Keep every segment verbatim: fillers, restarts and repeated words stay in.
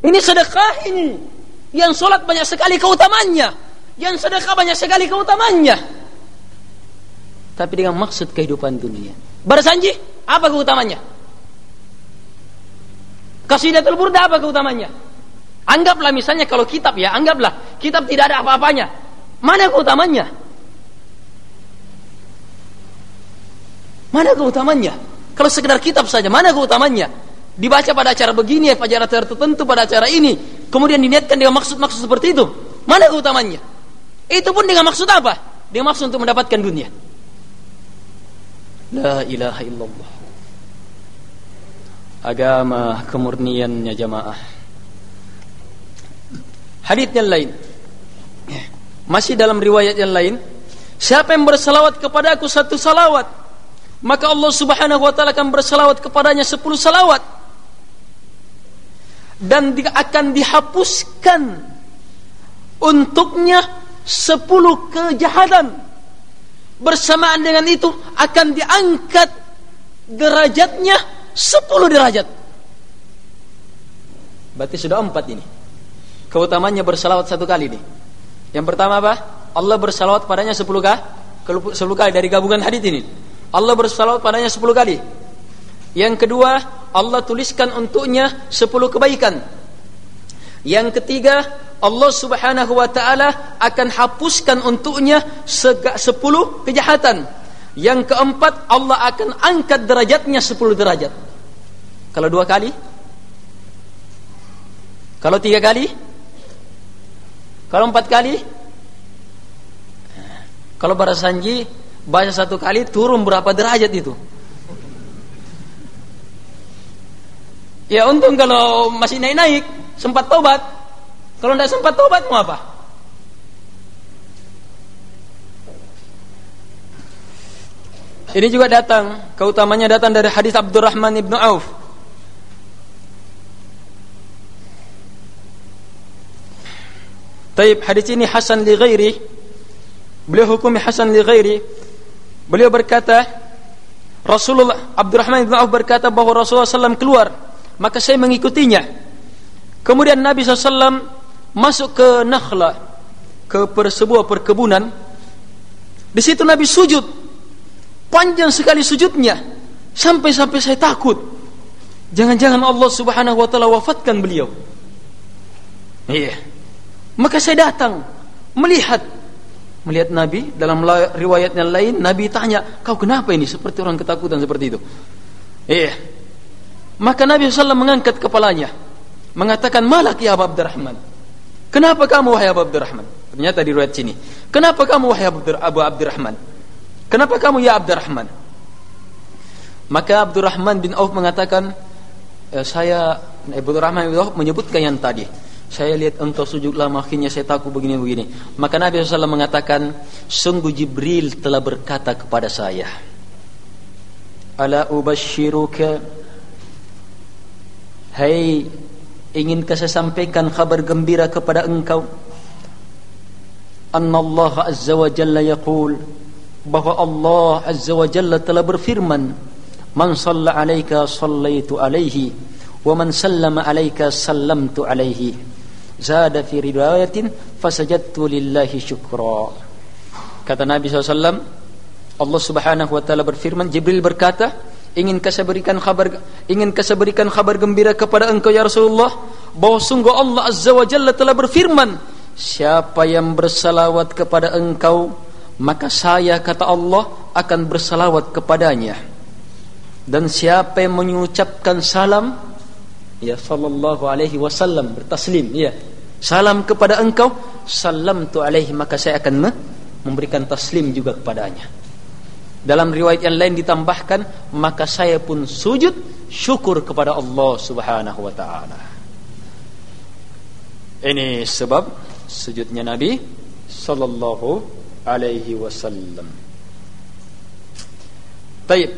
Ini sedekah ini. Yang sholat banyak sekali keutamannya, yang sedekah banyak sekali keutamannya. Tapi dengan maksud kehidupan dunia. Bersanji, apa keutamanya? Qasidatul Burda apa keutamanya? Anggaplah misalnya kalau kitab ya, anggaplah kitab tidak ada apa-apanya. Mana keutamanya? Mana keutamanya? Kalau sekedar kitab saja, mana keutamanya? Dibaca pada acara begini, pada acara tertentu, pada acara ini, kemudian diniatkan dengan maksud-maksud seperti itu. Mana keutamanya? Itu pun dengan maksud apa? Dengan maksud untuk mendapatkan dunia. La ilaha illallah. Agama kemurniannya jamaah. Hadits yang lain, masih dalam riwayat yang lain, siapa yang bersalawat kepada aku satu salawat, maka Allah subhanahu wa ta'ala akan bersalawat kepadanya sepuluh salawat, dan akan dihapuskan untuknya sepuluh kejahatan. Bersamaan dengan itu akan diangkat derajatnya sepuluh derajat. Berarti sudah empat ini keutamannya bersalawat satu kali nih. Yang pertama apa? Allah bersalawat padanya sepuluh kali, sepuluh kali dari gabungan hadits ini. Allah bersalawat padanya sepuluh kali. Yang kedua, Allah tuliskan untuknya sepuluh kebaikan. Yang ketiga, Allah subhanahu wa ta'ala akan hapuskan untuknya sepuluh kejahatan. Yang keempat, Allah akan angkat derajatnya sepuluh derajat. Kalau dua kali? Kalau tiga kali? Kalau empat kali? Kalau barasanji baca satu kali turun berapa derajat itu? Ya untung kalau masih naik-naik, sempat tobat. Kalau tidak sempat tobat mau apa? Ini juga datang, keutamanya datang dari hadis Abdurrahman ibnu Auf. Taib, hadis ini hasan li ghairi. Beliau hukumi hasan li ghairi. Beliau berkata, Rasulullah Abdurrahman ibnu Auf berkata bahwa Rasulullah sallallahu alaihi wasallam keluar, maka saya mengikutinya. Kemudian Nabi sallallahu alaihi wasallam masuk ke Nakhla, ke per, sebuah perkebunan. Di situ Nabi sujud, panjang sekali sujudnya, sampai-sampai saya takut, jangan-jangan Allah subhanahu wa ta'ala wafatkan beliau. Iya. Maka saya datang melihat melihat Nabi. Dalam riwayat yang lain Nabi tanya, kau kenapa ini seperti orang ketakutan seperti itu? Iya. Maka Nabi sallallahu alaihi wasallam mengangkat kepalanya, mengatakan, malak ya Abu Abdurrahman, kenapa kamu wahai Abu Abdurrahman? Ternyata di riwayat sini, kenapa kamu wahai Abu Abdurrahman? Kenapa kamu ya Abdurrahman? Maka Abdurrahman bin Auf mengatakan, e, saya Abdurrahman bin Auf menyebutkan yang tadi, saya lihat engkau sujud lama, akhirnya saya takut begini-begini. Maka Nabi sallallahu alaihi wasallam mengatakan, sungguh Jibril telah berkata kepada saya, ala ubashiruka, hai, inginkah saya sampaikan kabar gembira kepada engkau, anna Allah azza wa jalla yaqul, bahwa Allah azza wa jalla telah berfirman, man shalla alaika sallaitu alaihi, wa man sallama alaika sallamtu alaihi. Zada fi riwayatin fasajadtu lillahi syukra. Kata Nabi sallallahu alaihi wasallam, Allah subhanahu wa ta'ala berfirman, Jibril berkata, ingin saya berikan kabar ingin saya berikan kabar gembira kepada engkau ya Rasulullah, bahwa sungguh Allah azza wa jalla telah berfirman, siapa yang bersalawat kepada engkau, maka saya, kata Allah, akan bersalawat kepadanya. Dan siapa yang mengucapkan salam, ya sallallahu alaihi wasallam, bertaslim, ya salam kepada engkau, salamtu alaihi, maka saya akan memberikan taslim juga kepadanya. Dalam riwayat yang lain ditambahkan, maka saya pun sujud syukur kepada Allah subhanahu wa ta'ala. Ini sebab sujudnya Nabi sallallahu alaihi wasallam. Baik.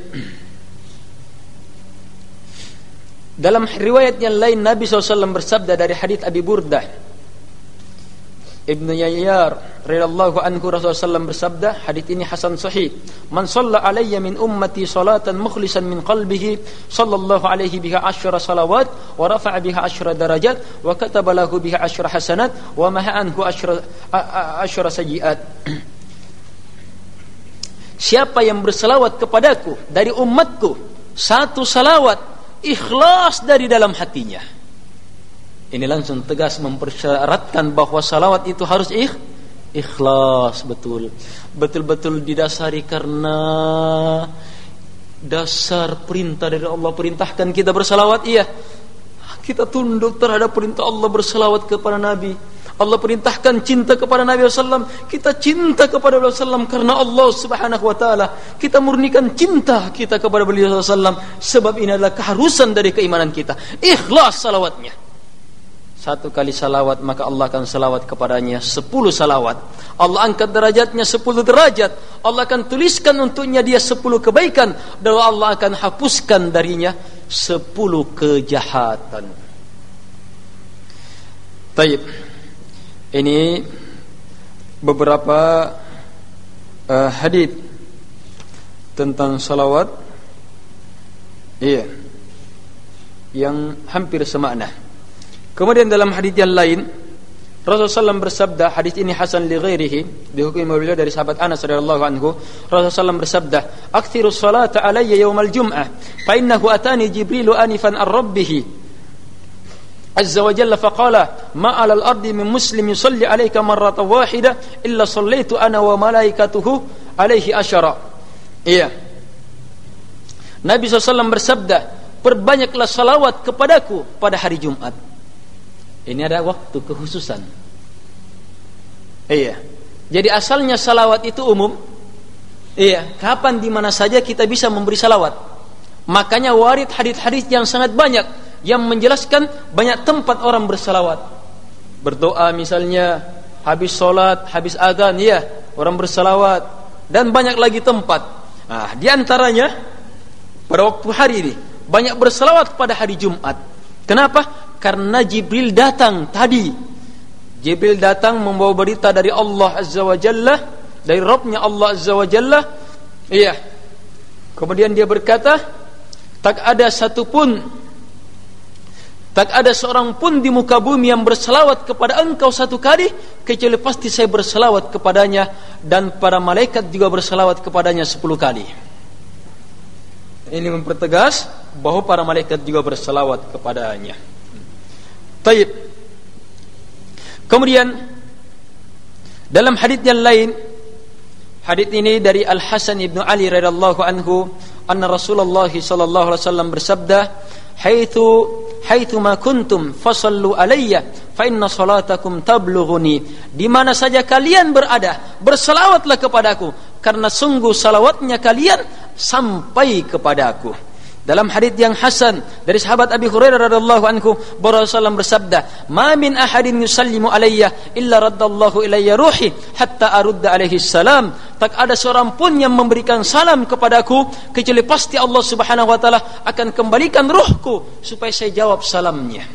Dalam riwayat yang lain Nabi sallallahu alaihi wasallam bersabda dari hadits Abi Burdah, Ibnu Yayyar radhiyallahu anhu Rasulullah sallallahu alaihi wasallam bersabda, hadits ini hasan sahih, man shalla alayya min ummati salatan mukhlishan min qalbihi sallallahu alaihi biha asyra salawat wa rafa'a biha asyra darajat wa kataba lahu biha asyra hasanat wa maha anhu asyra asyra sayyiat. Siapa yang berselawat kepadaku dari umatku satu salawat ikhlas dari dalam hatinya. Ini langsung tegas mempersyaratkan bahwa salawat itu harus ikh, ikhlas betul. Betul-betul didasari karena dasar perintah dari Allah. Perintahkan kita bersalawat, iya. Kita tunduk terhadap perintah Allah bersalawat kepada Nabi. Allah perintahkan cinta kepada Nabi sallallahu alaihi wasallam. Kita cinta kepada beliau sallallahu alaihi wasallam karena Allah subhanahu wa ta'ala. Kita murnikan cinta kita kepada beliau sallallahu alaihi wasallam. Sebab ini adalah keharusan dari keimanan kita. Ikhlas salawatnya. Satu kali salawat maka Allah akan salawat kepadanya sepuluh salawat. Allah angkat derajatnya sepuluh derajat. Allah akan tuliskan untuknya dia sepuluh kebaikan. Dan Allah akan hapuskan darinya sepuluh kejahatan. Baik. Ini beberapa uh, hadis tentang salawat. Iya. Yang hampir semakna. Kemudian dalam hadis yang lain Rasulullah sallallahu alaihi wasallam bersabda, hadis ini hasan li ghairihi, dihukumi beliau dari sahabat Anas radhiyallahu anhu. Rasulullah sallallahu alaihi wasallam bersabda, "Aktsiru sholata alayya yaumal jum'ah, fa innahu atani Jibril anifan ar-rabbih azza wa jalla faqala ma 'alal ardi min muslim yusalli 'alayka marratan wahida illa sallaitu ana wa malaikatuhu 'alaihi asyara." Iya. Nabi sallallahu alaihi wasallam bersabda, "Perbanyaklah salawat kepadaku pada hari Jumat." Ini ada waktu kekhususan. Iya. Jadi asalnya salawat itu umum. Iya. Kapan di mana saja kita bisa memberi salawat. Makanya warid hadis-hadis yang sangat banyak yang menjelaskan banyak tempat orang bersalawat. Berdoa misalnya habis sholat, habis azan, ya orang bersalawat, dan banyak lagi tempat. Nah, di antaranya pada waktu hari ini banyak bersalawat pada hari Jumat. Kenapa? Karena Jibril datang tadi. Jibril datang membawa berita dari Allah Azza wa Jalla, dari Rabbnya Allah Azza wa Jalla. Iya. Kemudian dia berkata, tak ada satu pun, tak ada seorang pun di muka bumi yang berselawat kepada engkau satu kali, kecuali pasti saya berselawat kepadanya, dan para malaikat juga berselawat kepadanya sepuluh kali. Ini mempertegas bahwa para malaikat juga berselawat kepadanya. Baik. Kemudian dalam hadits yang lain, hadits ini dari Al Hasan ibnu Ali radhiyallahu anhu, anna Rasulullah sallallahu alaihi wasallam bersabda, "Haitsu haitsu ma kuntum fasallu alayya fa inna salatakum tablughuni." Di mana saja kalian berada, bersalawatlah kepadaku karena sungguh salawatnya kalian sampai kepadaku. Dalam hadits yang hasan dari sahabat Abi Hurairah radhiyallahu anhu, Rasulullah bersabda, "Ma min ahadin yusallimu alayya illa raddallahu ilayya ruhi hatta arudda alaihi salam." Tak ada seorang pun yang memberikan salam kepadaku kecuali pasti Allah Subhanahu wa taala akan kembalikan ruhku supaya saya jawab salamnya.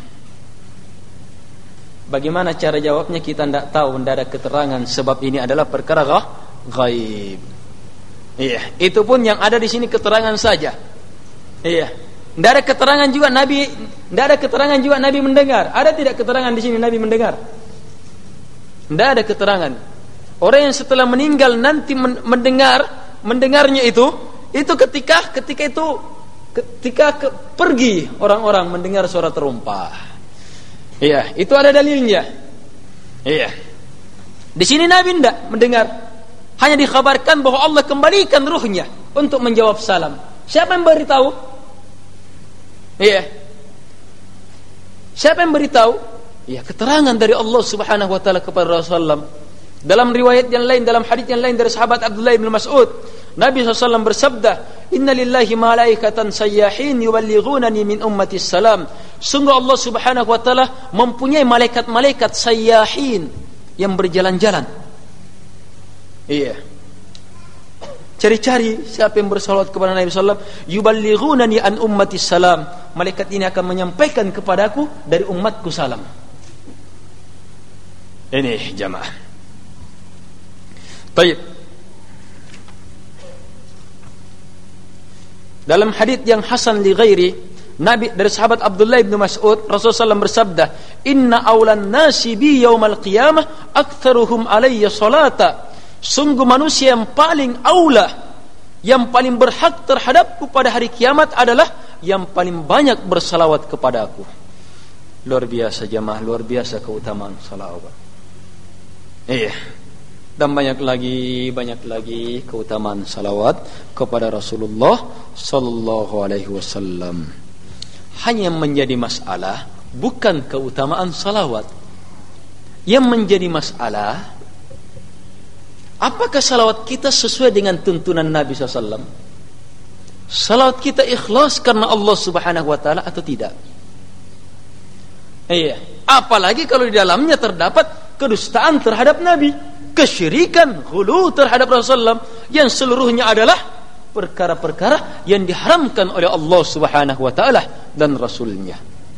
Bagaimana cara jawabnya kita tidak tahu, tidak ada keterangan, sebab ini adalah perkara ghaib. Iya, itu pun yang ada di sini keterangan saja. Iya, tidak ada keterangan juga Nabi, tidak ada keterangan juga Nabi mendengar. Ada tidak keterangan di sini Nabi mendengar? Tidak ada keterangan. Orang yang setelah meninggal nanti mendengar, mendengarnya itu, itu ketika ketika itu ketika ke, pergi orang-orang mendengar suara terumpah. Iya, itu ada dalilnya. Iya. Di sini Nabi tidak mendengar. Hanya dikabarkan bahwa Allah kembalikan ruhnya untuk menjawab salam. Siapa yang beritahu? Iya. Siapa yang beritahu? Ya, keterangan dari Allah Subhanahu wa taala kepada Rasulullah. Dalam riwayat yang lain, dalam hadis yang lain dari sahabat Abdullah bin Mas'ud, Nabi sallallahu alaihi wasallam bersabda, "Inna lillahi malaikatan sayyahin yuballighunani min ummati salam." Sungguh Allah Subhanahu wa taala mempunyai malaikat-malaikat sayyahin yang berjalan-jalan. Iya. Cari-cari siapa yang bersalawat kepada Nabi sallallahu alaihi wasallam, yuballighunani an ummati salam. Malaikat ini akan menyampaikan kepadaku dari umatku salam. Ini jamaah. Baik. Dalam hadits yang hasan li ghairi, Nabi dari sahabat Abdullah bin Mas'ud, Rasulullah sallallahu alaihi wasallam bersabda, "Inna awlan nasi bi yaumal qiyamah aktsaruhum alayya salata." Sungguh manusia yang paling aula, yang paling berhak terhadapku pada hari kiamat adalah yang paling banyak bersalawat kepada aku. Luar biasa jamaah, luar biasa keutamaan salawat. Iya. Dan banyak lagi, banyak lagi keutamaan salawat kepada Rasulullah sallallahu alaihi wasallam. Hanya yang menjadi masalah bukan keutamaan salawat. Yang menjadi masalah, apakah salawat kita sesuai dengan tuntunan Nabi sallallahu alaihi wasallam? Salawat kita ikhlas karena Allah subhanahu wa ta'ala atau tidak? Iya. Apalagi kalau di dalamnya terdapat kedustaan terhadap Nabi, kesyirikan, ghulu terhadap Rasulullah, yang seluruhnya adalah perkara-perkara yang diharamkan oleh Allah subhanahu wa ta'ala dan Rasulnya.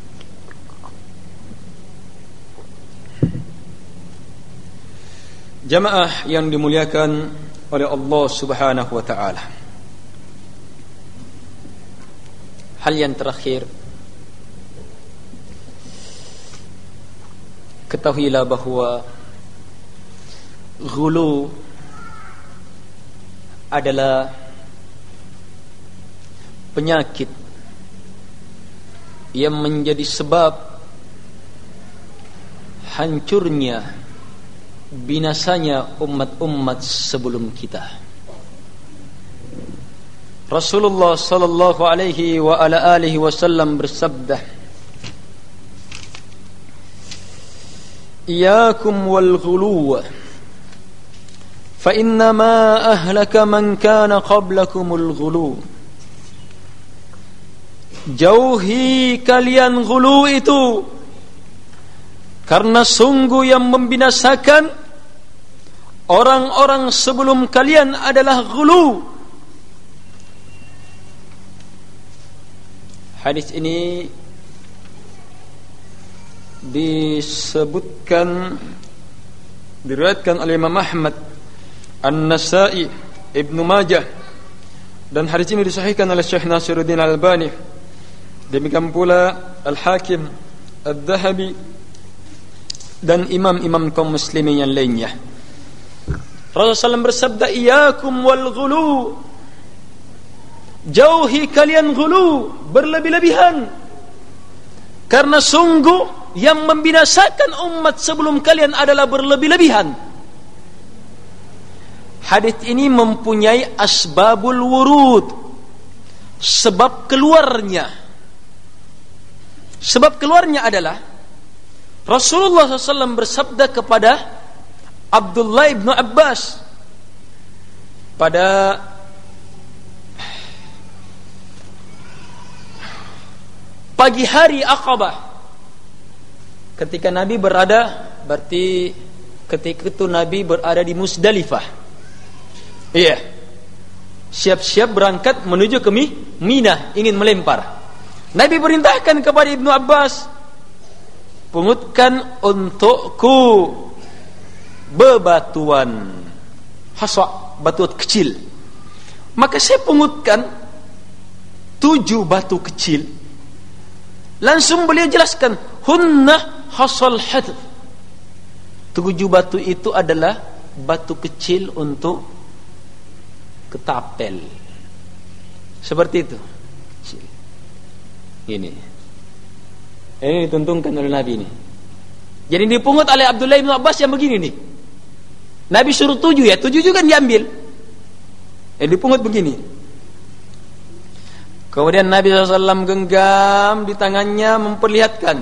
Jamaah yang dimuliakan oleh Allah subhanahu wa ta'ala, hal yang terakhir, ketahuilah bahwa ghulu adalah penyakit yang menjadi sebab hancurnya, binasanya umat-umat sebelum kita. Rasulullah sallallahu alaihi wa ala alihi wasallam bersabda, "Iyyakum wal ghuluw, fa innama ahlaka man kana qablakumul ghuluw." Jauhi kalian ghulu itu, karena sungguh yang membinasakan orang-orang sebelum kalian adalah ghulu. Hadis ini disebutkan, diriwayatkan oleh Imam Ahmad, An-Nasa'i, Ibnu Majah, dan hadis ini disahihkan oleh Syekh Nasiruddin Al-Albani. Demikian pula Al-Hakim, Al-Dhahabi, dan imam-imam kaum muslimin yang lainnya. Rasulullah sallallahu alaihi wasallam bersabda, "Iyyakum wal ghulu." Jauhi kalian ghulu, berlebih-lebihan, karena sungguh yang membinasakan umat sebelum kalian adalah berlebih-lebihan. Hadis ini mempunyai asbabul wurud, sebab keluarnya. Sebab keluarnya adalah Rasulullah sallallahu alaihi wasallam bersabda kepada Abdullah bin Abbas pada pagi hari Aqabah, ketika Nabi berada, berarti ketika itu Nabi berada di Musdalifah. Iya. Siap-siap berangkat menuju ke Mina, ingin melempar. Nabi perintahkan kepada Ibnu Abbas, "Pungutkan untukku bebatuan hasa, batu kecil." Maka saya pungutkan tujuh batu kecil. Langsung beliau jelaskan, "Hunna hasal hadf." Tujuh batu itu adalah batu kecil untuk ketapel. Seperti itu. Ini Ini dituntunkan oleh Nabi ini. Jadi dipungut oleh Abdullah bin Abbas yang begini nih. Nabi suruh tujuh, ya tujuh juga diambil. Eh dipungut begini. Kemudian Nabi shallallahu alaihi wasallam genggam di tangannya memperlihatkan,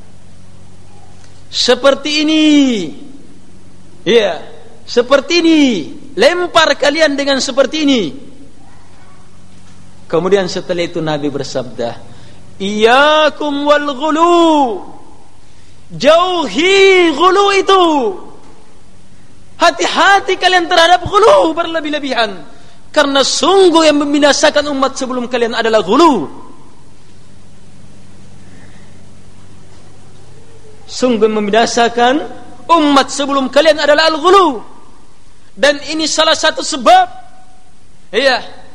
seperti ini. Iya, seperti ini. Lempar kalian dengan seperti ini. Kemudian setelah itu Nabi bersabda, "Iyyakum wal ghulu." Jauhi ghulu itu. Hati-hati kalian terhadap ghulu, berlebih-lebihan, karena sungguh yang membinasakan umat sebelum kalian adalah ghulu. Sungguh membinasakan umat sebelum kalian adalah al-ghulu. Dan ini salah satu sebab iya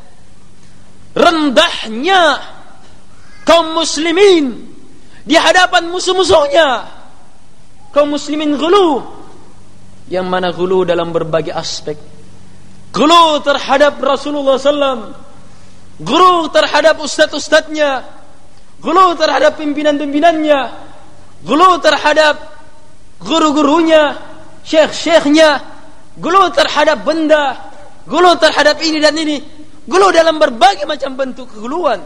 rendahnya kaum muslimin di hadapan musuh-musuhnya. Kaum muslimin ghulu, yang mana ghulu dalam berbagai aspek. Ghulu terhadap Rasulullah sallallahu alaihi wasallam, ghulu terhadap ustaz-ustaznya, ghulu terhadap pimpinan-pimpinannya, ghulu terhadap guru-gurunya, syekh-syekhnya, ghulu terhadap benda, ghulu terhadap ini dan ini, ghulu dalam berbagai macam bentuk keghuluan.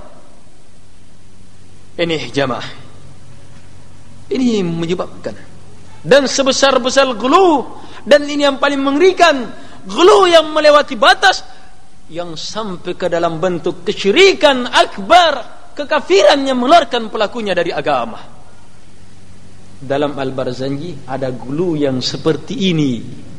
Ini jamaah, ini menyebabkan, dan sebesar-besar ghulu, dan ini yang paling mengerikan, ghulu yang melewati batas, yang sampai ke dalam bentuk kesyirikan akbar, kekafiran yang mengeluarkan pelakunya dari agama. Dalam Al-Barzanji ada ghulu yang seperti ini.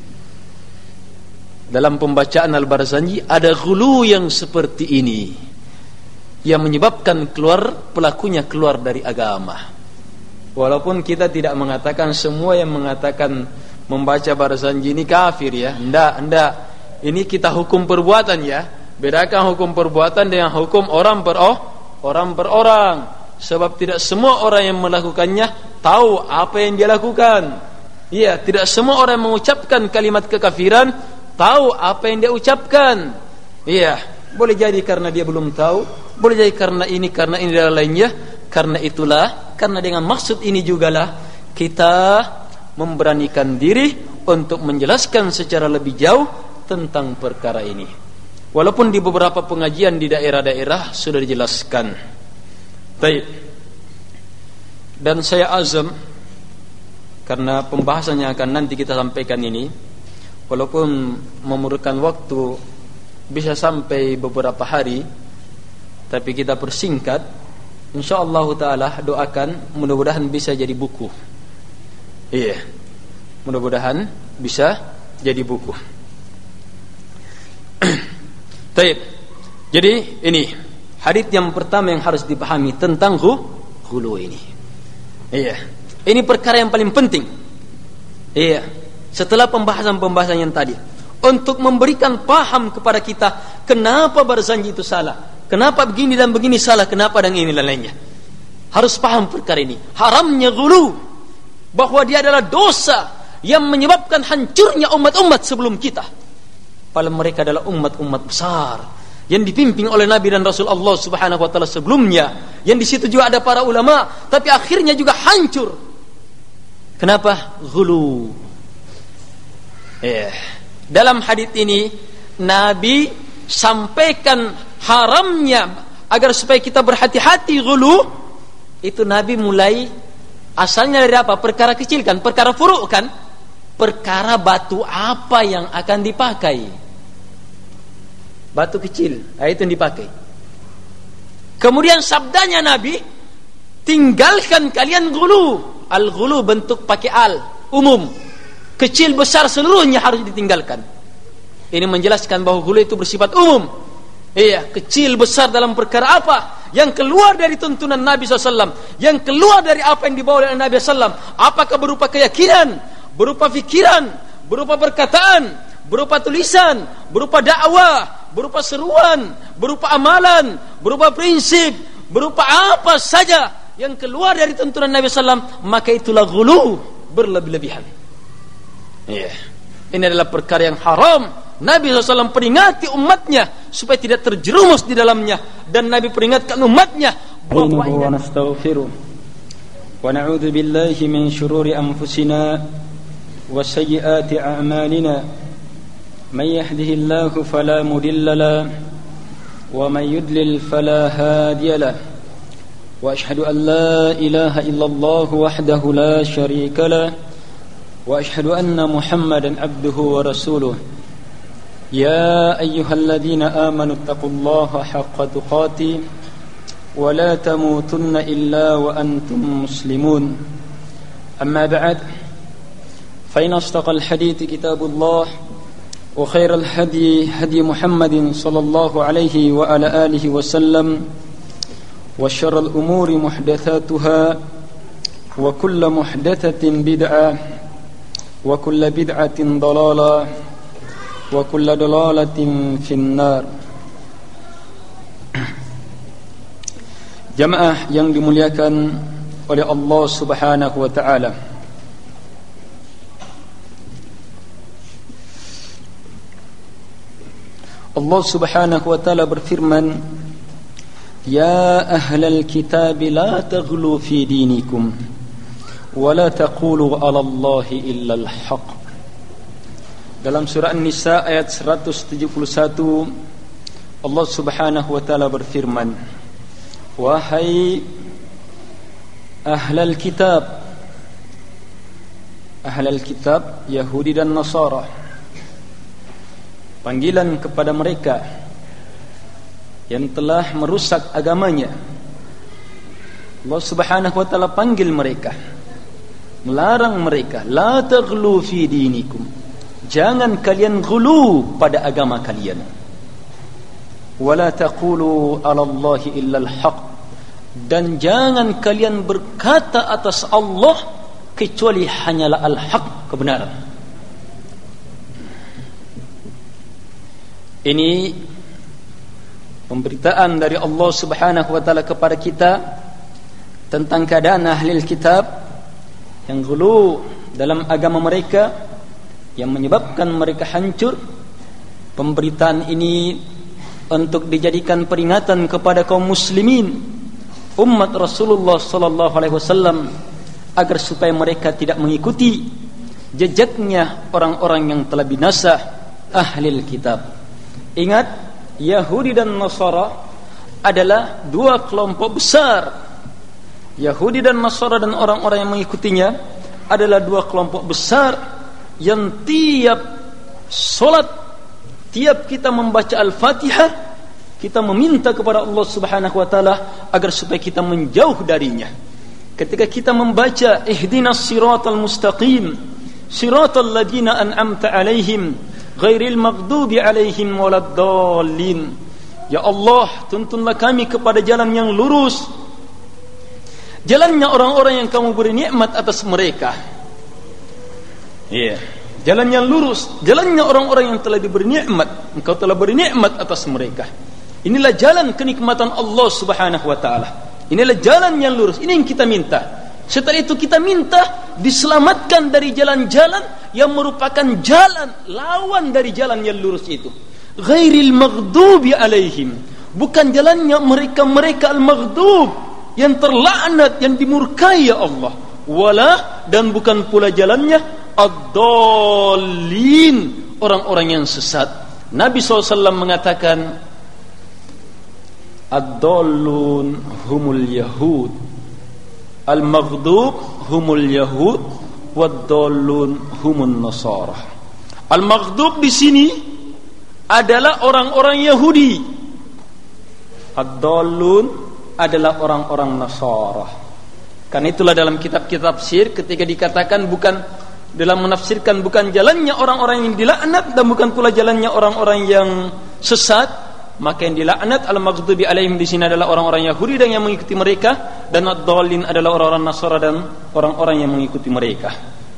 Dalam pembacaan Al-Barzanji ada ghulu yang seperti ini, yang menyebabkan keluar pelakunya keluar dari agama. Walaupun kita tidak mengatakan semua yang mengatakan membaca Barzanji ini kafir ya, enggak, enggak. Ini kita hukum perbuatan ya. Bedakan hukum perbuatan dengan hukum orang per oh, orang per orang. Sebab tidak semua orang yang melakukannya tahu apa yang dia lakukan. Iya, tidak semua orang yang mengucapkan kalimat kekafiran tahu apa yang dia ucapkan. Iya, boleh jadi karena dia belum tahu, boleh jadi karena ini, karena ini dan lainnya. Karena itulah, karena dengan maksud ini jugalah kita memberanikan diri untuk menjelaskan secara lebih jauh tentang perkara ini. Walaupun di beberapa pengajian di daerah-daerah sudah dijelaskan. Baik. Dan saya azam, karena pembahasannya akan nanti kita sampaikan ini, walaupun memerlukan waktu bisa sampai beberapa hari, tapi kita persingkat. InsyaAllah ta'ala doakan mudah-mudahan bisa jadi buku. Iya, mudah-mudahan bisa jadi buku. Baik. Jadi ini hadits yang pertama yang harus dipahami tentang ghulu ini. Iya. Ini perkara yang paling penting. Iya. Setelah pembahasan-pembahasan yang tadi, untuk memberikan paham kepada kita kenapa Barzanji itu salah, kenapa begini dan begini salah, kenapa dan ini dan lainnya. Harus paham perkara ini. Haramnya ghulu, bahwa dia adalah dosa yang menyebabkan hancurnya umat-umat sebelum kita. Padahal mereka adalah umat-umat besar yang dipimpin oleh Nabi dan Rasul Allah Subhanahu wa taala sebelumnya, yang di situ juga ada para ulama, tapi akhirnya juga hancur. Kenapa? Ghulu. Eh, dalam hadits ini Nabi sampaikan haramnya agar supaya kita berhati-hati ghulu. Itu Nabi mulai asalnya dari apa? Perkara kecil kan, perkara furu' kan, perkara batu apa yang akan dipakai. Batu kecil, nah itu yang dipakai. Kemudian sabdanya Nabi, tinggalkan kalian ghulu. Al-ghulu bentuk pakai al, umum, kecil besar seluruhnya harus ditinggalkan. Ini menjelaskan bahwa ghulu itu bersifat umum. Iya, kecil besar dalam perkara apa yang keluar dari tuntunan Nabi shallallahu alaihi wasallam, yang keluar dari apa yang dibawa oleh Nabi shallallahu alaihi wasallam, apakah berupa keyakinan, berupa fikiran, berupa perkataan, berupa tulisan, berupa dakwah, berupa seruan, berupa amalan, berupa prinsip, berupa apa saja yang keluar dari tuntunan Nabi shallallahu alaihi wasallam, maka itulah ghulu, berlebih-lebihan. Iya, ini adalah perkara yang haram. Nabi shallallahu alaihi wasallam peringati umatnya supaya tidak terjerumus di dalamnya, dan Nabi peringatkan umatnya bahwa wa nastaghfiru wa na'udzu billahi min shururi anfusina wa sayyiati a'malina may yahdihillahu fala mudilla lahu wa may yudlil fala hadiya lahu wa ashhadu an la ilaha illallah wahdahu la sharika lahu wa ashhadu anna Muhammadan abduhu wa rasuluh. يا أيها الذين آمنوا اتقوا الله حق تقاته ولا تموتن إلا وأنتم مسلمون. أما بعد فإن أصدق الحديث كتاب الله وخير الهدي هدي محمد صلى الله عليه وعلى آله وسلم وشر الأمور محدثاتها وكل محدثة بدعة وكل بدعة ضلالة وكل ضلالة في النار. Jamaah yang dimuliakan oleh Allah Subhanahu wa taala, Allah Subhanahu wa taala berfirman, Ya ahlal kitab la taghlu fi dinikum wa la taqulu 'ala Allahi illa al-haq. Dalam surah An-Nisa ayat seratus tujuh puluh satu, Allah Subhanahu wa taala berfirman, Wahai ahlal kitab, ahlal kitab Yahudi dan Nasara, panggilan kepada mereka yang telah merusak agamanya. Allah Subhanahu wa taala panggil mereka, melarang mereka, la taghlu fi dinikum, jangan kalian ghulu pada agama kalian, wala taqulu 'ala Allahi illa al-haq, dan jangan kalian berkata atas Allah kecuali hanyalah al-haq, kebenaran. Ini pemberitaan dari Allah Subhanahu wa taala kepada kita tentang keadaan ahli kitab yang ghulu dalam agama mereka, yang menyebabkan mereka hancur. Pemberitaan ini untuk dijadikan peringatan kepada kaum muslimin, umat Rasulullah sallallahu alaihi wasallam, agar supaya mereka tidak mengikuti jejaknya orang-orang yang telah binasa, ahli kitab. Ingat, Yahudi dan Nasara adalah dua kelompok besar. Yahudi dan Nasara dan orang-orang yang mengikutinya adalah dua kelompok besar yang tiap solat, tiap kita membaca Al-Fatihah, kita meminta kepada Allah Subhanahu wa taala agar supaya kita menjauh darinya. Ketika kita membaca ihdinas siratal mustaqim, siratal ladzina an'amta alaihim ghairil maghdubi alaihim waladdallin, ya Allah, tuntunlah kami kepada jalan yang lurus, jalannya orang-orang yang kamu beri nikmat atas mereka. Iya, yeah. Jalan yang lurus, jalannya orang-orang yang telah diberi nikmat, engkau telah beri nikmat atas mereka. Inilah jalan kenikmatan Allah Subhanahu wa taala. Inilah jalan yang lurus. Ini yang kita minta. Setelah itu kita minta diselamatkan dari jalan-jalan yang merupakan jalan lawan dari jalan yang lurus itu. Ghairil maghdubi alaihim, bukan jalannya mereka-mereka al-maghdub, yang terlaknat, yang dimurkai Allah. Wala, dan bukan pula jalannya ad-dallin, orang-orang yang sesat. Nabi shallallahu alaihi wasallam mengatakan, ad-dallun humul yahud, al-maghdub humul yahud, wad-dallun humun nasara. Al-maghdub di sini adalah orang-orang Yahudi, ad-dallun adalah orang-orang Nasara. Karena itulah dalam kitab-kitab tafsir ketika dikatakan bukan, dalam menafsirkan bukan jalannya orang-orang yang dilaknat dan bukan pula jalannya orang-orang yang sesat, maka yang dilaknat al-maghdubi alaihim di sini adalah orang-orang Yahudi dan yang mengikuti mereka, dan ad-dallin adalah orang-orang Nasara dan orang-orang yang mengikuti mereka.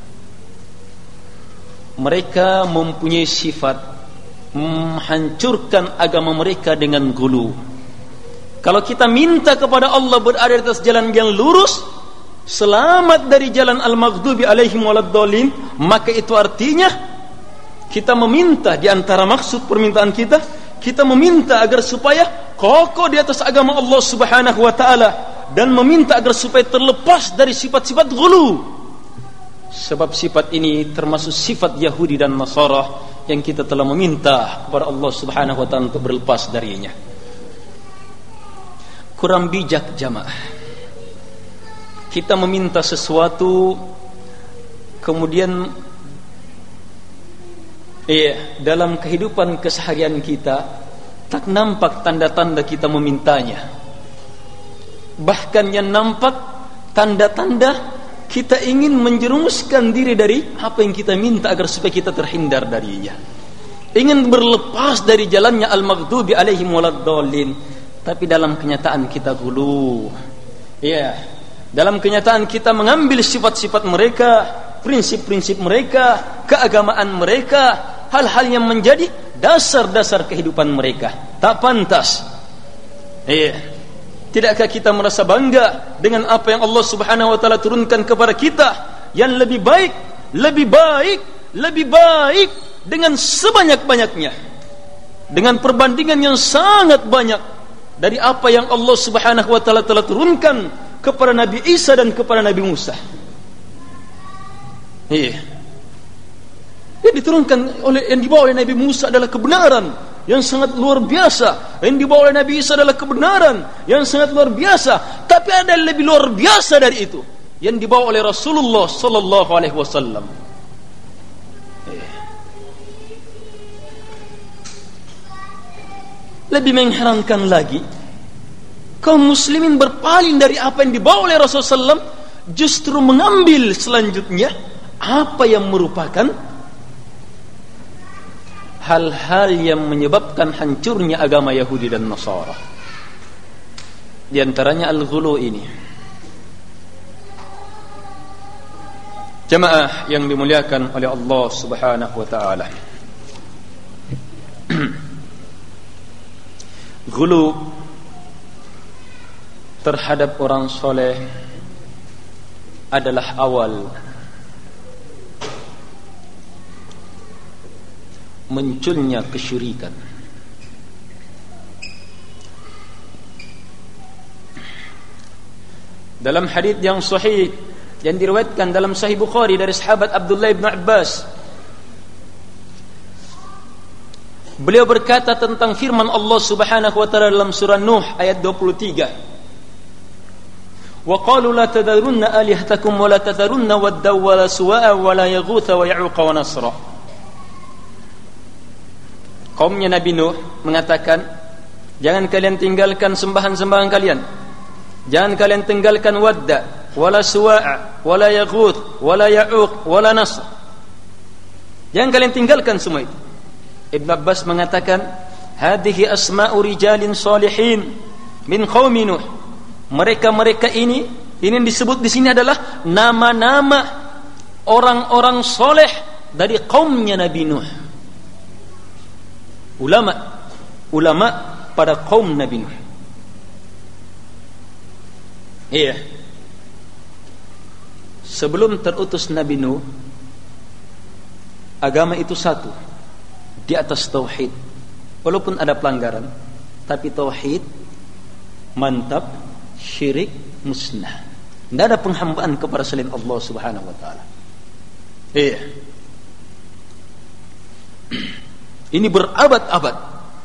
Mereka mempunyai sifat menghancurkan agama mereka dengan ghulu. Kalau kita minta kepada Allah berada di atas jalan yang lurus, selamat dari jalan al-maghdubi alaihim waladdallin, maka itu artinya kita meminta, di antara maksud permintaan kita, kita meminta agar supaya kokoh di atas agama Allah Subhanahu wa taala, dan meminta agar supaya terlepas dari sifat-sifat ghulu. Sebab sifat ini termasuk sifat Yahudi dan Nasara yang kita telah meminta kepada Allah Subhanahu wa taala untuk berlepas darinya. Kurang bijak jamaah kita meminta sesuatu, kemudian eh, dalam kehidupan keseharian kita tak nampak tanda-tanda kita memintanya. Bahkan yang nampak tanda-tanda kita ingin menjerumuskan diri dari apa yang kita minta agar supaya kita terhindar darinya, ingin berlepas dari jalannya al-maghdubi alaihim waladdallin. Tapi dalam kenyataan kita ghulu, ya, dalam kenyataan kita mengambil sifat-sifat mereka, prinsip-prinsip mereka, keagamaan mereka, hal-hal yang menjadi dasar-dasar kehidupan mereka. Tak pantas. Iya. Tidakkah kita merasa bangga dengan apa yang Allah Subhanahu wa taala turunkan kepada kita yang lebih baik, lebih baik, lebih baik dengan sebanyak-banyaknya, dengan perbandingan yang sangat banyak dari apa yang Allah Subhanahu wa taala telah turunkan kepada Nabi Isa dan kepada Nabi Musa. Iya. Yang diturunkan oleh yang dibawa oleh Nabi Musa adalah kebenaran yang sangat luar biasa. Yang dibawa oleh Nabi Isa adalah kebenaran yang sangat luar biasa. Tapi ada yang lebih luar biasa dari itu, yang dibawa oleh Rasulullah sallallahu alaihi wasallam. Lebih mengherankan lagi, kaum muslimin berpaling dari apa yang dibawa oleh Rasulullah sallallahu alaihi wasallam, justru mengambil selanjutnya apa yang merupakan hal-hal yang menyebabkan hancurnya agama Yahudi dan Nasara. Di antaranya al-ghulu ini. Jamaah yang dimuliakan oleh Allah Subhanahu wa taala. Ghulu terhadap orang soleh adalah awal munculnya kesyirikan. Dalam hadis yang sahih yang diriwayatkan dalam Sahih Bukhari dari sahabat Abdullah bin Abbas, beliau berkata tentang firman Allah Subhanahu wa taala dalam surah Nuh ayat dua puluh tiga, wa qalu la tadharunna alihatakum wa la tadharunna wadda wa la suwa'a wa la yaghutha wa ya'uqa wa nasra. Kaumnya Nabi Nuh mengatakan, jangan kalian tinggalkan sembahan-sembahan kalian, jangan kalian tinggalkan wadda wala suwa'a wala yaghuth wala ya'uq wala nasr, jangan kalian tinggalkan semua itu. Ibn Abbas mengatakan, hadhihi asma'u rijalin salihin min qaumi Nuh. Mereka-mereka ini, ini yang disebut di sini adalah nama-nama orang-orang soleh dari kaumnya Nabi Nuh. Ulama, ulama pada kaum Nabi Nuh. Iya. Sebelum terutus Nabi Nuh, agama itu satu, di atas tauhid. Walaupun ada pelanggaran, tapi tauhid mantap, syirik musnah. Tidak ada penghambaan kepada selain Allah Subhanahu wa taala. Iya. Ini berabad-abad.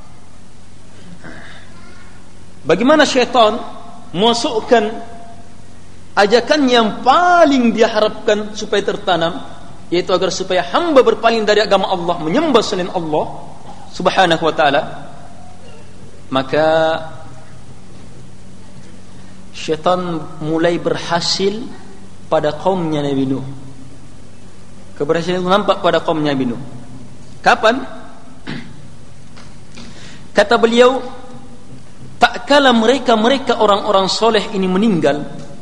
Bagaimana syaitan memasukkan ajakan yang paling dia harapkan supaya tertanam, yaitu agar supaya hamba berpaling dari agama Allah, menyembah selain Allah Subhanahu wa taala. Maka syaitan mulai berhasil pada kaumnya Nabi Nuh. Keberhasilan itu nampak pada kaumnya Nabi Nuh. Kapan? Kata beliau, tak kala mereka-mereka orang-orang soleh ini meninggal,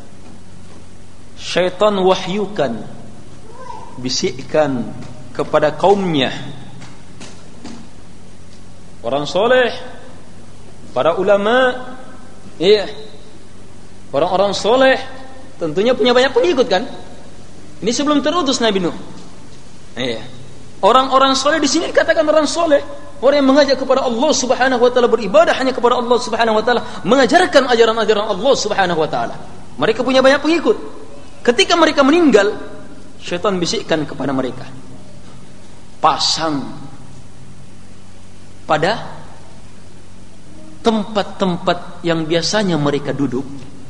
syaitan wahyukan, bisikkan kepada kaumnya, orang soleh, para ulama, iya, orang-orang soleh tentunya punya banyak pengikut kan? Ini sebelum terutus Nabi Nuh. Iya. Orang-orang soleh di sini dikatakan orang soleh, orang yang mengajak kepada Allah Subhanahu wa taala, beribadah hanya kepada Allah Subhanahu wa taala, mengajarkan ajaran-ajaran Allah Subhanahu wa taala. Mereka punya banyak pengikut. Ketika mereka meninggal, syaitan bisikkan kepada mereka, pasang pada tempat-tempat yang biasanya mereka duduk,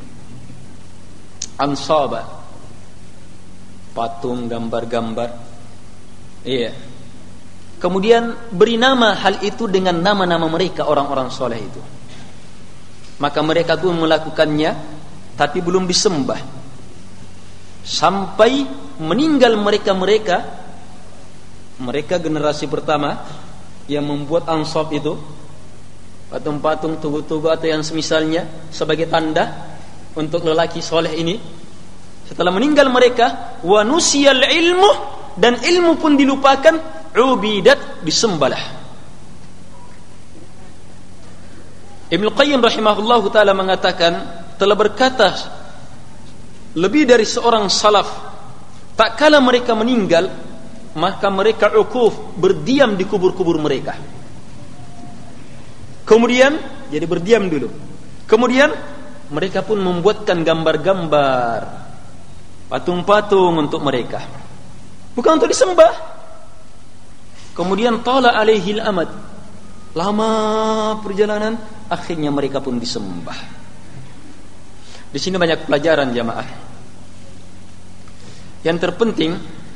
ansaba, patung, gambar-gambar. Iya. Kemudian beri nama hal itu dengan nama-nama mereka, orang-orang soleh itu. Maka mereka pun melakukannya, tapi belum disembah. Sampai meninggal mereka-mereka, mereka generasi pertama yang membuat ansab itu, patung-patung, tugu-tugu atau yang semisalnya sebagai tanda untuk lelaki soleh ini. Setelah meninggal mereka, wa nusiyal ilmu, dan ilmu pun dilupakan, ubidat, disembahlah. Ibnu Qayyim rahimahullahu taala mengatakan, telah berkata lebih dari seorang salaf, tak kala mereka meninggal, maka mereka ukuf, berdiam di kubur-kubur mereka. Kemudian, jadi berdiam dulu. Kemudian mereka pun membuatkan gambar-gambar, patung-patung untuk mereka, bukan untuk disembah. Kemudian tala alaihil amad, lama perjalanan, akhirnya mereka pun disembah. Di sini banyak pelajaran jamaah. Yang terpenting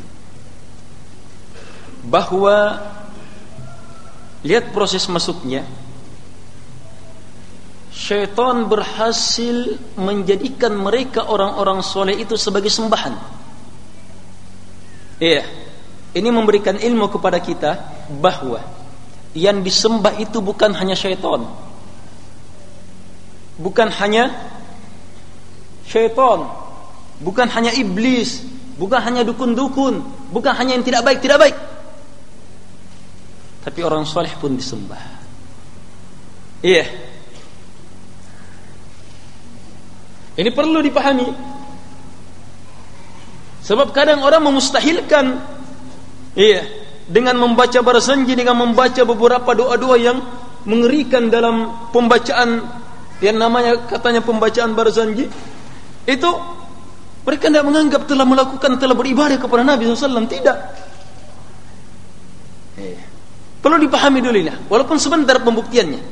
bahwa lihat proses masuknya, syaitan berhasil menjadikan mereka orang-orang soleh itu sebagai sembahan. Iya, ini memberikan ilmu kepada kita bahwa yang disembah itu bukan hanya syaitan, bukan hanya syaitan, bukan hanya iblis, bukan hanya dukun-dukun, bukan hanya yang tidak baik, tidak baik, tapi orang soleh pun disembah. Iya, ini perlu dipahami. Sebab kadang orang memustahilkan, iya, dengan membaca barzanji, dengan membaca beberapa doa-doa yang mengerikan dalam pembacaan yang namanya katanya pembacaan barzanji, itu mereka tidak menganggap telah melakukan, telah beribadah kepada Nabi shallallahu alaihi wasallam. Tidak. Iya. Perlu dipahami dulu ini, walaupun sebentar pembuktiannya,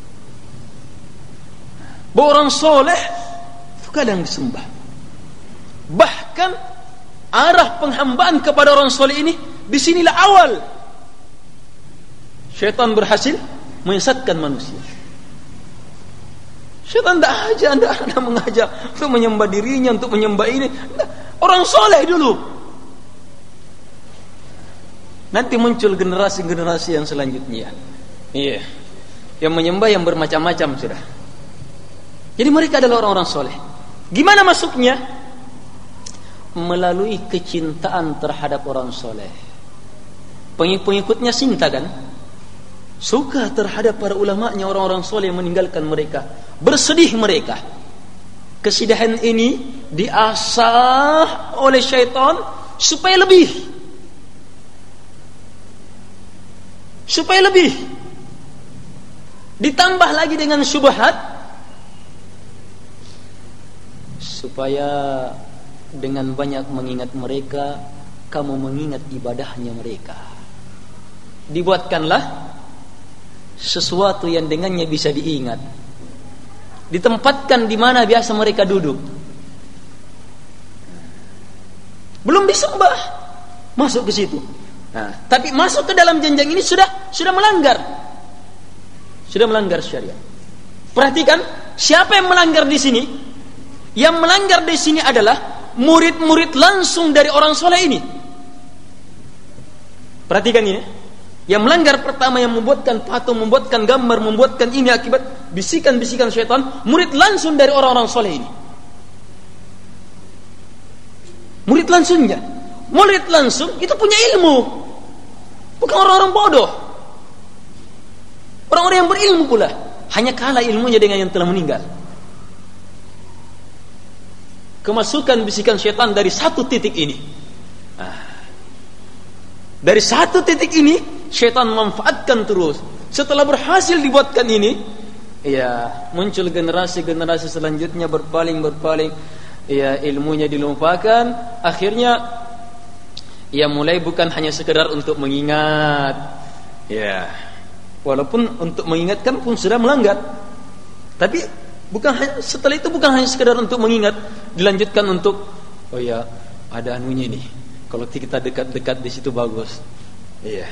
bahwa orang soleh kadang disembah. Bahkan arah penghambaan kepada orang soleh ini, disinilah awal syaitan berhasil menyesatkan manusia. Syaitan tidak aja anda, anda mengajak untuk menyembah dirinya, untuk menyembah ini. Orang soleh dulu. Nanti muncul generasi-generasi yang selanjutnya, iya, yang menyembah yang bermacam-macam sudah. Jadi mereka adalah orang-orang soleh. Gimana masuknya? Melalui kecintaan terhadap orang soleh. Pengikut-pengikutnya cinta kan? Suka terhadap para ulamanya, orang-orang soleh yang meninggalkan mereka. Bersedih mereka. Kesedihan ini diasah oleh syaitan supaya lebih, supaya lebih. Ditambah lagi dengan syubhat, supaya dengan banyak mengingat mereka, kamu mengingat ibadahnya mereka. Dibuatkanlah sesuatu yang dengannya bisa diingat. Ditempatkan di mana biasa mereka duduk. Belum disembah, masuk ke situ. Nah, tapi masuk ke dalam jenjang ini sudah sudah melanggar, sudah melanggar syariat. Perhatikan, siapa yang melanggar di sini? Yang melanggar di sini adalah murid-murid langsung dari orang soleh ini. Perhatikan ini. Yang melanggar pertama, yang membuatkan patung, membuatkan gambar, membuatkan ini akibat bisikan-bisikan syaitan, murid langsung dari orang-orang soleh ini. Murid langsungnya. Murid langsung itu punya ilmu, bukan orang-orang bodoh. Orang-orang yang berilmu pula, hanya kalah ilmunya dengan yang telah meninggal. Kemasukan bisikan syaitan dari satu titik ini. Nah, dari satu titik ini syaitan memanfaatkan terus. Setelah berhasil dibuatkan ini, ya, muncul generasi-generasi selanjutnya berpaling-berpaling, ya, ilmunya dilupakan. Akhirnya ya mulai bukan hanya sekedar untuk mengingat, ya, walaupun untuk mengingatkan pun sudah melanggar. Tapi bukan hanya, setelah itu bukan hanya sekedar untuk mengingat, dilanjutkan untuk, oh ya, ada anunya nih, kalau kita dekat-dekat di situ bagus, iya,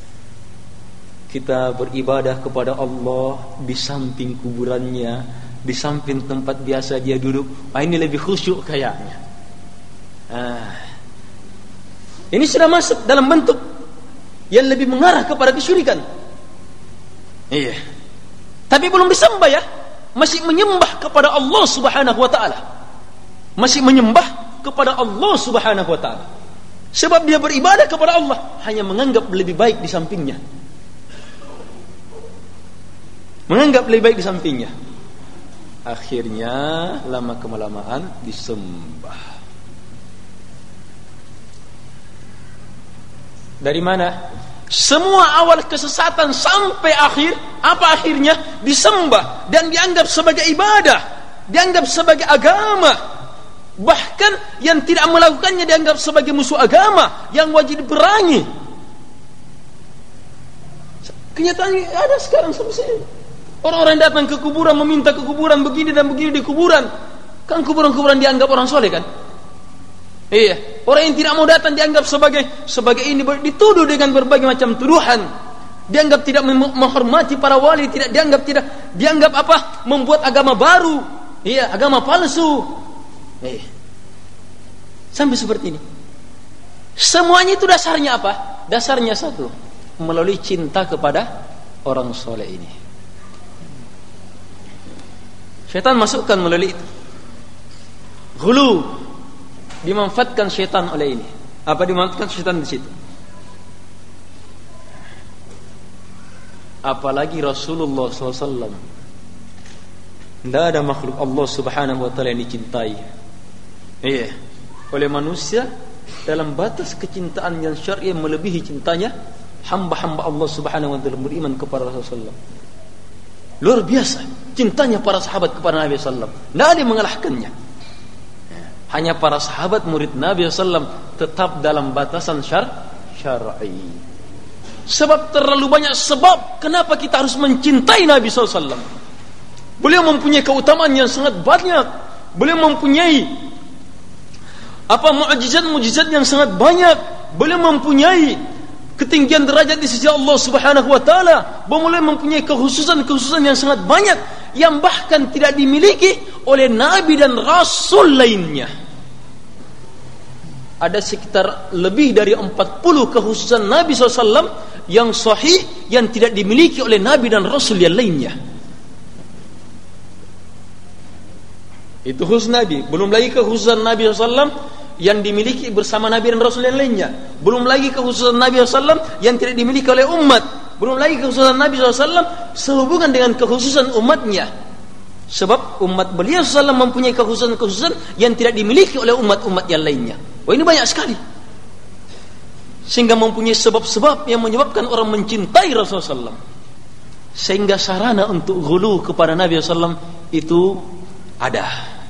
kita beribadah kepada Allah di samping kuburannya, di samping tempat biasa dia duduk. Ah, ini lebih khusyuk kayaknya. Ah, ini sudah masuk dalam bentuk yang lebih mengarah kepada kesyirikan. Iya. Tapi belum disembah ya, masih menyembah kepada Allah Subhanahu wa taala. Masih menyembah kepada Allah Subhanahu wa taala. Sebab dia beribadah kepada Allah, hanya menganggap lebih baik di sampingnya. Menganggap lebih baik di sampingnya. Akhirnya lama kelamaan disembah. Dari mana? Semua awal kesesatan sampai akhir, apa akhirnya? Disembah dan dianggap sebagai ibadah, dianggap sebagai agama. Bahkan yang tidak melakukannya dianggap sebagai musuh agama yang wajib diperangi. Kenyataannya ada sekarang seperti ini. Orang-orang datang ke kuburan meminta ke kuburan begini dan begini di kuburan. Kan kuburan-kuburan dianggap orang soleh kan? Iya. Orang yang tidak mau datang dianggap sebagai sebagai ini, dituduh dengan berbagai macam tuduhan. Dianggap tidak menghormati para wali, tidak dianggap tidak dianggap apa? Membuat agama baru. Iya, agama palsu. Eh. Sampai seperti ini. Semuanya itu dasarnya apa? Dasarnya satu, melalui cinta kepada orang soleh ini. Syaitan masukkan melalui itu. Ghulu, dimanfaatkan syaitan oleh ini. Apa dimanfaatkan syaitan di situ? Apalagi Rasulullah shallallahu alaihi wasallam. Tidak ada makhluk Allah Subhanahu wa taala yang dicintai. Iya, oleh manusia dalam batas kecintaan yang syar'i melebihi cintanya hamba-hamba Allah Subhanahu wa taala beriman kepada Rasulullah. Luar biasa cintanya para sahabat kepada Nabi sallallahu alaihi wasallam. Tidak ada yang mengalahkannya. Hanya para sahabat murid Nabi sallallahu alaihi wasallam tetap dalam batasan syar syar'i. Sebab terlalu banyak sebab kenapa kita harus mencintai Nabi sallallahu alaihi wasallam. Beliau mempunyai keutamaan yang sangat banyak. Beliau mempunyai apa mukjizat-mukjizat yang sangat banyak. Beliau mempunyai ketinggian derajat di sisi Allah Subhanahu wa taala. Beliau mempunyai kekhususan-kekhususan yang sangat banyak yang bahkan tidak dimiliki oleh nabi dan rasul lainnya. Ada sekitar lebih dari empat puluh kekhususan Nabi sallallahu alaihi wasallam yang sahih yang tidak dimiliki oleh nabi dan rasul yang lainnya. Itu khusus Nabi. Belum lagi kekhususan Nabi sallallahu alaihi wasallam yang dimiliki bersama Nabi dan Rasul yang lainnya. Belum lagi kekhususan Nabi sallallahu alaihi wasallam yang tidak dimiliki oleh umat. Belum lagi kekhususan Nabi sallallahu alaihi wasallam sehubungan dengan kekhususan umatnya. Sebab umat beliau sallallahu alaihi wasallam mempunyai kekhususan-kekhususan yang tidak dimiliki oleh umat-umat yang lainnya. Wah, ini banyak sekali. Sehingga mempunyai sebab-sebab yang menyebabkan orang mencintai Rasulullah sallallahu alaihi wasallam. Sehingga sarana untuk ghulu kepada Nabi sallallahu alaihi wasallam itu ada.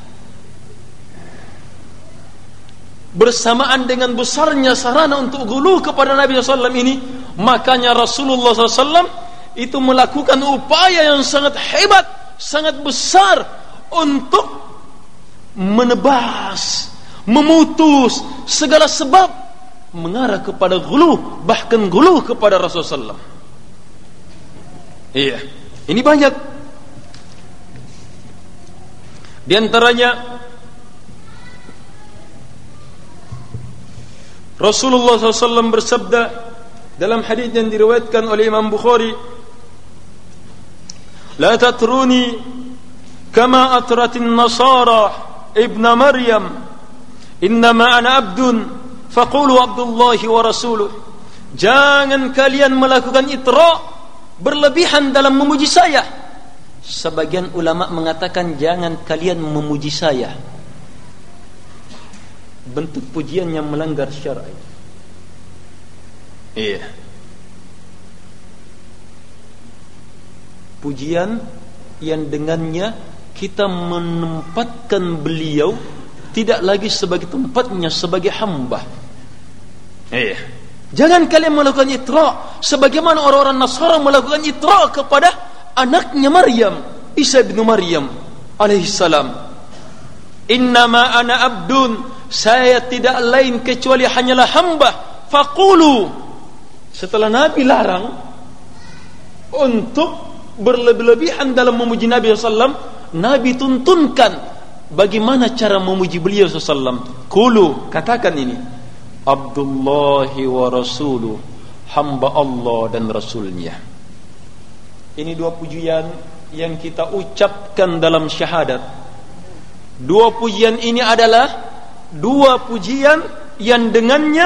Bersamaan dengan besarnya sarana untuk ghulu kepada Nabi sallallahu alaihi wasallam ini, makanya Rasulullah sallallahu alaihi wasallam itu melakukan upaya yang sangat hebat, sangat besar untuk menebas, memutus segala sebab mengarah kepada ghulu, bahkan ghulu kepada Rasulullah sallallahu alaihi wasallam. Iya, ini banyak. Di antaranya Rasulullah sallallahu alaihi wasallam bersabda dalam hadis yang diriwayatkan oleh Imam Bukhari, "La tatruni kama atratin nasara ibn Maryam, innama ana abdun faqulu Abdullahi wa rasuluh." Jangan kalian melakukan itra, berlebihan dalam memuji saya. Sebagian ulama mengatakan jangan kalian memuji saya. Bentuk pujian yang melanggar syar'i. Iya. Pujian yang dengannya kita menempatkan beliau tidak lagi sebagai tempatnya, sebagai hamba. Iya. Jangan kalian melakukan itra sebagaimana orang-orang Nasara melakukan itra kepada anaknya Maryam, Isa bin Maryam alaihi salam. Innama ana abdun, saya tidak lain kecuali hanyalah hamba. Faqulu, setelah Nabi larang untuk berlebih-lebihan dalam memuji Nabi sallallahu alaihi wasallam, Nabi tuntunkan bagaimana cara memuji beliau sallallahu alaihi wasallam. Qulu, katakan ini, Abdullahi wa rasuluh, hamba Allah dan Rasulnya. Ini dua pujian yang kita ucapkan dalam syahadat. Dua pujian ini adalah dua pujian yang dengannya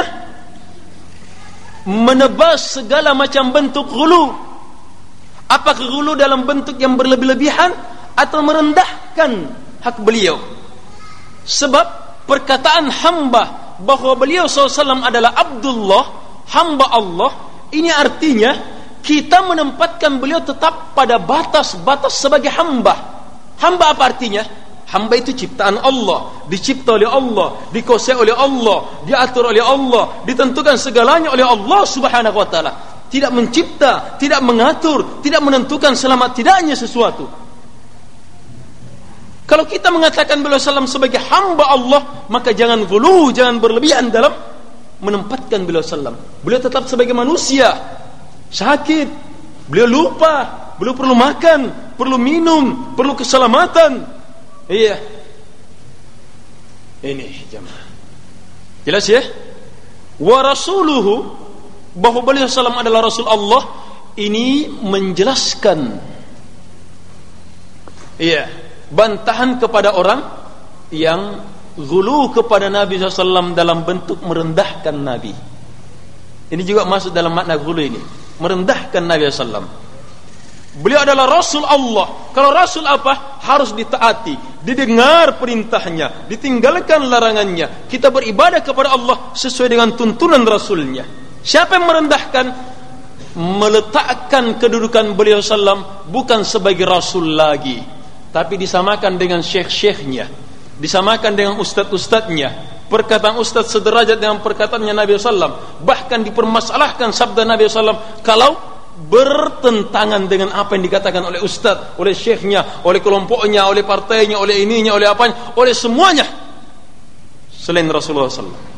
menebas segala macam bentuk ghulu. Apakah ghulu dalam bentuk yang berlebih-lebihan atau merendahkan hak beliau? Sebab perkataan hamba bahwa beliau sallallahu alaihi wasallam adalah Abdullah, hamba Allah, ini artinya kita menempatkan beliau tetap pada batas-batas sebagai hamba. Hamba apa artinya? Hamba itu ciptaan Allah, dicipta oleh Allah, dikuasai oleh Allah, diatur oleh Allah, ditentukan segalanya oleh Allah Subhanahu wa taala. Tidak mencipta, tidak mengatur, tidak menentukan selamat tidaknya sesuatu. Kalau kita mengatakan beliau sallam sebagai hamba Allah, maka jangan ghulu, jangan berlebihan dalam menempatkan beliau sallam. Beliau tetap sebagai manusia, sakit, beliau lupa, beliau perlu makan, perlu minum, perlu keselamatan. Iya. Ini jemaah. Jelas ya? Wa rasuluhu, bahwa beliau sallam adalah Rasul Allah, ini menjelaskan, iya, bantahan kepada orang yang ghulu kepada Nabi sallallahu alaihi wasallam dalam bentuk merendahkan Nabi. Ini juga masuk dalam makna ghulu ini, merendahkan Nabi sallallahu alaihi wasallam. Beliau adalah Rasul Allah. Kalau Rasul apa? Harus ditaati, didengar perintahnya, ditinggalkan larangannya. Kita beribadah kepada Allah sesuai dengan tuntunan Rasulnya. Siapa yang merendahkan? Meletakkan kedudukan beliau sallam bukan sebagai Rasul lagi, tapi disamakan dengan syekh-syekhnya, disamakan dengan ustadz-ustadznya. Perkataan ustadz sederajat dengan perkataannya Nabi sallam. Bahkan dipermasalahkan sabda Nabi sallam kalau bertentangan dengan apa yang dikatakan oleh ustaz, oleh syekhnya, oleh kelompoknya, oleh partainya, oleh ininya, oleh apanya, oleh semuanya selain Rasulullah sallallahu alaihi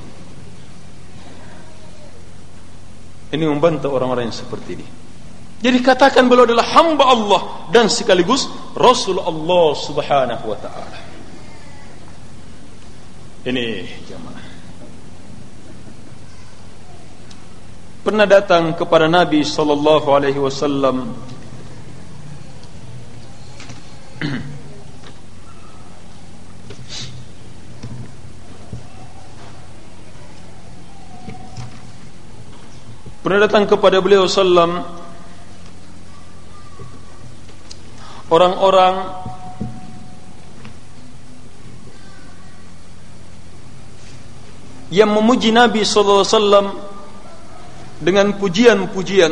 wasallam. Ini membantah orang-orang yang seperti ini. Jadi katakan beliau adalah hamba Allah dan sekaligus Rasul Allah Subhanahu wa taala. Ini jemaah. Pernah datang kepada Nabi sallallahu alaihi wasallam Pernah datang kepada beliau sallam orang-orang yang memuji Nabi sallallahu alaihi wasallam dengan pujian-pujian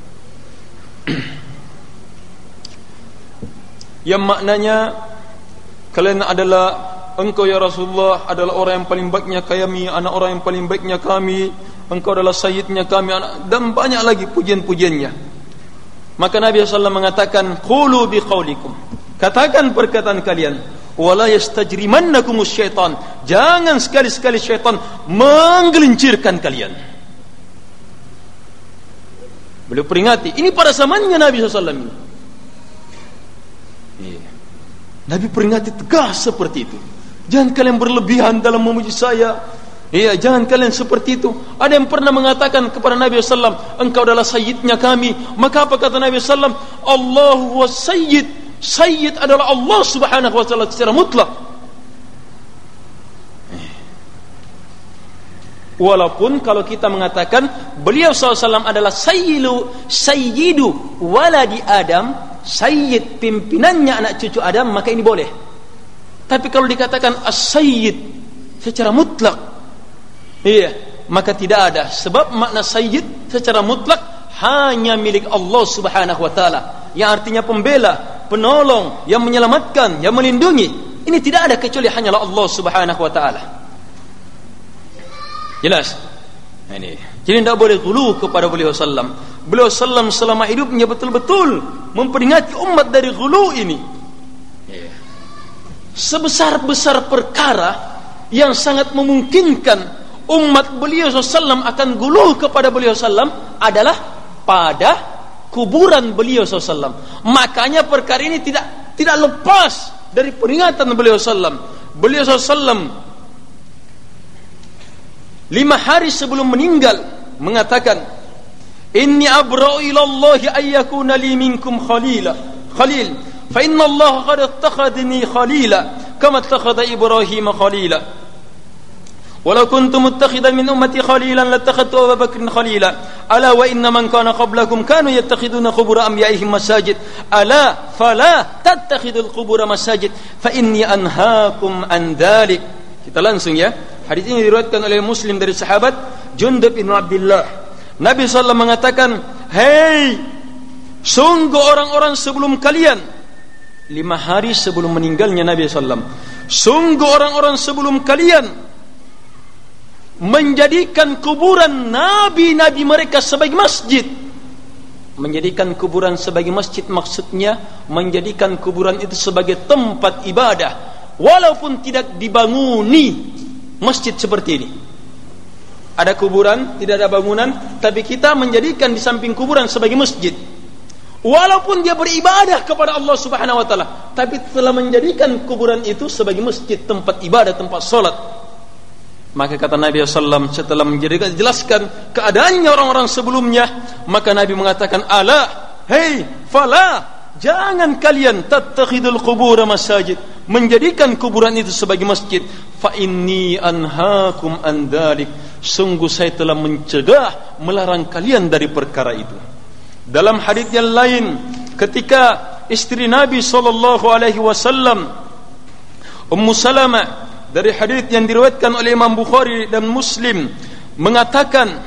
yang maknanya, kalian adalah, engkau ya Rasulullah adalah orang yang paling baiknya kami, anak orang yang paling baiknya kami, engkau adalah sayyidnya kami, anak, dan banyak lagi pujian-pujiannya. Maka Nabi sallallahu alaihi wasallam mengatakan, qulu biqaulikum, katakan perkataan kalian, wala yastajrimannakumus syaitan, jangan sekali-sekali syaitan menggelincirkan kalian. Beliau peringati, ini pada zamannya Nabi sallallahu alaihi wasallam. Iya. Nabi peringati tegas seperti itu. Jangan kalian berlebihan dalam memuji saya. Iya, jangan kalian seperti itu. Ada yang pernah mengatakan kepada Nabi sallallahu alaihi wasallam, engkau adalah sayyidnya kami. Maka apa kata Nabi sallallahu alaihi wasallam? Allahu was sayyid. Sayyid adalah Allah Subhanahu wa taala secara mutlak. Walaupun kalau kita mengatakan beliau sallallahu alaihi wasallam adalah sayyidu sayyidu waladi Adam, sayyid pimpinannya anak cucu Adam, maka ini boleh. Tapi kalau dikatakan as-sayyid secara mutlak, iya, maka tidak ada. Sebab makna sayyid secara mutlak hanya milik Allah Subhanahu wa taala, yang artinya pembela, penolong, yang menyelamatkan, yang melindungi. Ini tidak ada kecuali hanyalah Allah Subhanahu wa taala. Jelas? Ini. Jadi tidak boleh ghulu kepada beliau sallam. Beliau sallam selama hidupnya betul-betul memperingati umat dari ghulu ini. Sebesar-besar perkara yang sangat memungkinkan umat beliau sallam akan ghulu kepada beliau sallam adalah pada kuburan beliau sallam. Makanya perkara ini tidak tidak lepas dari peringatan beliau sallam. Beliau sallam lima hari sebelum meninggal mengatakan, inni abra'u ila Allah ayyakuna li minkum khalila khalil fa inna Allah qad ittakhadani khalila kama ittakhadha Ibrahim khalila. walau kuntu muttakhidan min ummati khalilan lattakhadtu Abu Bakrin khalila ala wa inna man kana qablakum kanu yattakhiduna qubur anbiya'ihim masajid ala fala tattakhidul qubur masajid fa inni anhaakum an dzalik. Kita langsung ya. Hadis ini diriwayatkan oleh Muslim dari sahabat Jundub bin Abdullah. Nabi sallallahu alaihi wasallam mengatakan, "Hei, sungguh orang-orang sebelum kalian," lima hari sebelum meninggalnya Nabi sallallahu alaihi wasallam, "sungguh orang-orang sebelum kalian menjadikan kuburan nabi-nabi mereka sebagai masjid." Menjadikan kuburan sebagai masjid maksudnya menjadikan kuburan itu sebagai tempat ibadah, walaupun tidak dibanguni masjid seperti ini. Ada kuburan, tidak ada bangunan, tapi kita menjadikan di samping kuburan sebagai masjid. Walaupun dia beribadah kepada Allah Subhanahu wa taala, tapi telah menjadikan kuburan itu sebagai masjid, tempat ibadah, tempat salat. Maka kata Nabi sallallahu alaihi wasallam setelah menjadikan jelaskan keadaannya orang-orang sebelumnya, maka Nabi mengatakan, "Ala, hei, fala, jangan kalian tattakhidul qubur masajid, menjadikan kuburan itu sebagai masjid. Fa inni anhaakum an dzalik, sungguh saya telah mencegah, melarang kalian dari perkara itu." Dalam hadis yang lain, ketika istri Nabi sallallahu alaihi wasallam Ummu Salamah, dari hadis yang diriwayatkan oleh Imam Bukhari dan Muslim, mengatakan,